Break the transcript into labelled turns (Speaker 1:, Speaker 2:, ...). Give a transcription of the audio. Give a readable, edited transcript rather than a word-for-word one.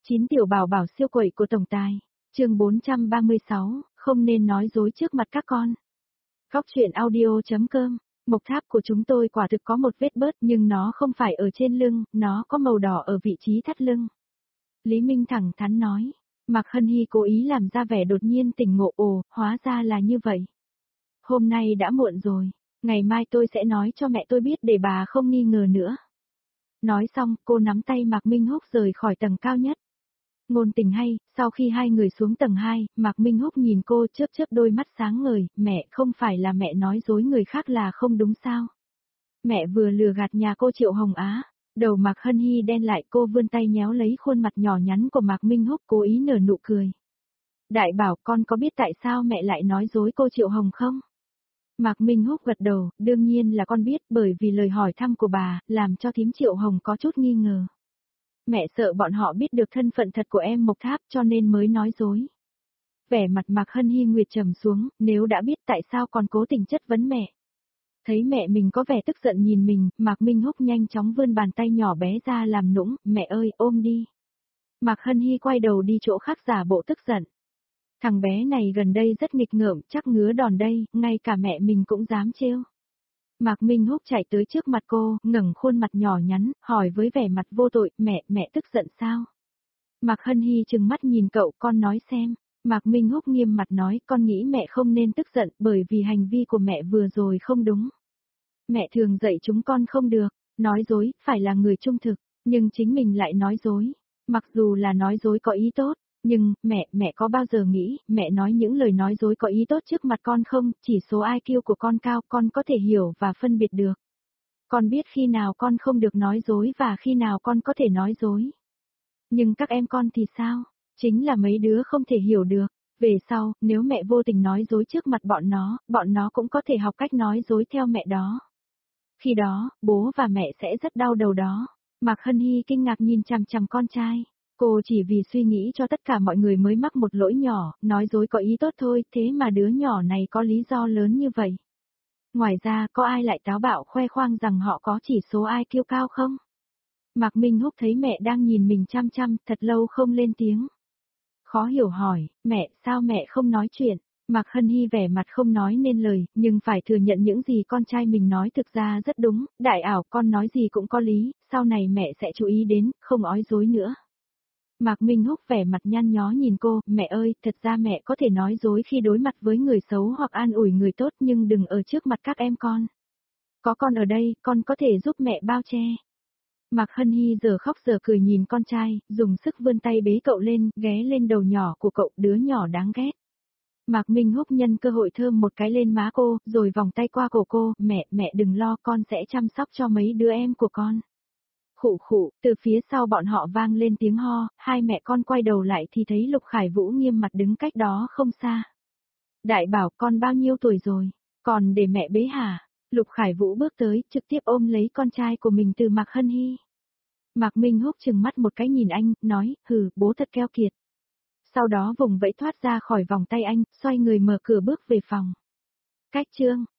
Speaker 1: 9 tiểu bảo bảo siêu quậy của tổng tài. Chương 436, không nên nói dối trước mặt các con. Góc truyện audio.com. Mộc tháp của chúng tôi quả thực có một vết bớt nhưng nó không phải ở trên lưng, nó có màu đỏ ở vị trí thắt lưng. Lý Minh thẳng thắn nói. Mạc Hân Hy cố ý làm ra vẻ đột nhiên tỉnh ngộ, ồ, hóa ra là như vậy. Hôm nay đã muộn rồi, ngày mai tôi sẽ nói cho mẹ tôi biết để bà không nghi ngờ nữa. Nói xong, cô nắm tay Mạc Minh Húc rời khỏi tầng cao nhất. Ngôn tình hay, sau khi hai người xuống tầng 2, Mạc Minh Húc nhìn cô chớp chớp đôi mắt sáng ngời, mẹ, không phải là mẹ nói dối người khác là không đúng sao? Mẹ vừa lừa gạt nhà cô Triệu Hồng Á. Đầu Mạc Hân Hy đen lại, cô vươn tay nhéo lấy khuôn mặt nhỏ nhắn của Mạc Minh Húc cố ý nở nụ cười. Đại bảo, con có biết tại sao mẹ lại nói dối cô Triệu Hồng không? Mạc Minh Húc gật đầu, đương nhiên là con biết, bởi vì lời hỏi thăm của bà, làm cho thím Triệu Hồng có chút nghi ngờ. Mẹ sợ bọn họ biết được thân phận thật của em Mộc Tháp cho nên mới nói dối. Vẻ mặt Mạc Hân Hy nguyệt trầm xuống, nếu đã biết tại sao còn cố tình chất vấn mẹ. Thấy mẹ mình có vẻ tức giận nhìn mình, Mạc Minh Húc nhanh chóng vươn bàn tay nhỏ bé ra làm nũng, mẹ ơi, ôm đi. Mạc Hân Hy quay đầu đi chỗ khác giả bộ tức giận. Thằng bé này gần đây rất nghịch ngợm, chắc ngứa đòn đây, ngay cả mẹ mình cũng dám trêu. Mạc Minh Húc chạy tới trước mặt cô, ngẩng khuôn mặt nhỏ nhắn, hỏi với vẻ mặt vô tội, mẹ tức giận sao? Mạc Hân Hy trừng mắt nhìn cậu, con nói xem. Mạc Minh Húc nghiêm mặt nói, con nghĩ mẹ không nên tức giận bởi vì hành vi của mẹ vừa rồi không đúng. Mẹ thường dạy chúng con không được, nói dối, phải là người trung thực, nhưng chính mình lại nói dối. Mặc dù là nói dối có ý tốt, nhưng, mẹ có bao giờ nghĩ, mẹ nói những lời nói dối có ý tốt trước mặt con không, chỉ số IQ của con cao, con có thể hiểu và phân biệt được. Con biết khi nào con không được nói dối và khi nào con có thể nói dối. Nhưng các em con thì sao? Chính là mấy đứa không thể hiểu được. Về sau, nếu mẹ vô tình nói dối trước mặt bọn nó cũng có thể học cách nói dối theo mẹ đó. Khi đó, bố và mẹ sẽ rất đau đầu đó. Mạc Hân Hy kinh ngạc nhìn chằm chằm con trai. Cô chỉ vì suy nghĩ cho tất cả mọi người mới mắc một lỗi nhỏ, nói dối có ý tốt thôi, thế mà đứa nhỏ này có lý do lớn như vậy. Ngoài ra, có ai lại táo bạo khoe khoang rằng họ có chỉ số IQ cao không? Mạc Minh Húc thấy mẹ đang nhìn mình chăm chăm, thật lâu không lên tiếng. Khó hiểu hỏi, mẹ, sao mẹ không nói chuyện? Mạc Hân Hy vẻ mặt không nói nên lời, nhưng phải thừa nhận những gì con trai mình nói thực ra rất đúng, đại ảo, con nói gì cũng có lý, sau này mẹ sẽ chú ý đến, không ói dối nữa. Mạc Minh Húc vẻ mặt nhăn nhó nhìn cô, mẹ ơi, thật ra mẹ có thể nói dối khi đối mặt với người xấu hoặc an ủi người tốt nhưng đừng ở trước mặt các em con. Có con ở đây, con có thể giúp mẹ bao che. Mạc Hân Hy giờ khóc giờ cười nhìn con trai, dùng sức vươn tay bế cậu lên, ghé lên đầu nhỏ của cậu, đứa nhỏ đáng ghét. Mạc Minh Húc nhân cơ hội thơm một cái lên má cô, rồi vòng tay qua cổ cô, mẹ đừng lo, con sẽ chăm sóc cho mấy đứa em của con. Khụ khụ, từ phía sau bọn họ vang lên tiếng ho, hai mẹ con quay đầu lại thì thấy Lục Khải Vũ nghiêm mặt đứng cách đó không xa. Đại bảo, con bao nhiêu tuổi rồi, còn để mẹ bế hả? Lục Khải Vũ bước tới, trực tiếp ôm lấy con trai của mình từ Mạc Hân Hy. Mạc Minh Húc trừng mắt một cái nhìn anh, nói, hừ, bố thật keo kiệt. Sau đó vùng vẫy thoát ra khỏi vòng tay anh, xoay người mở cửa bước về phòng. Cách chương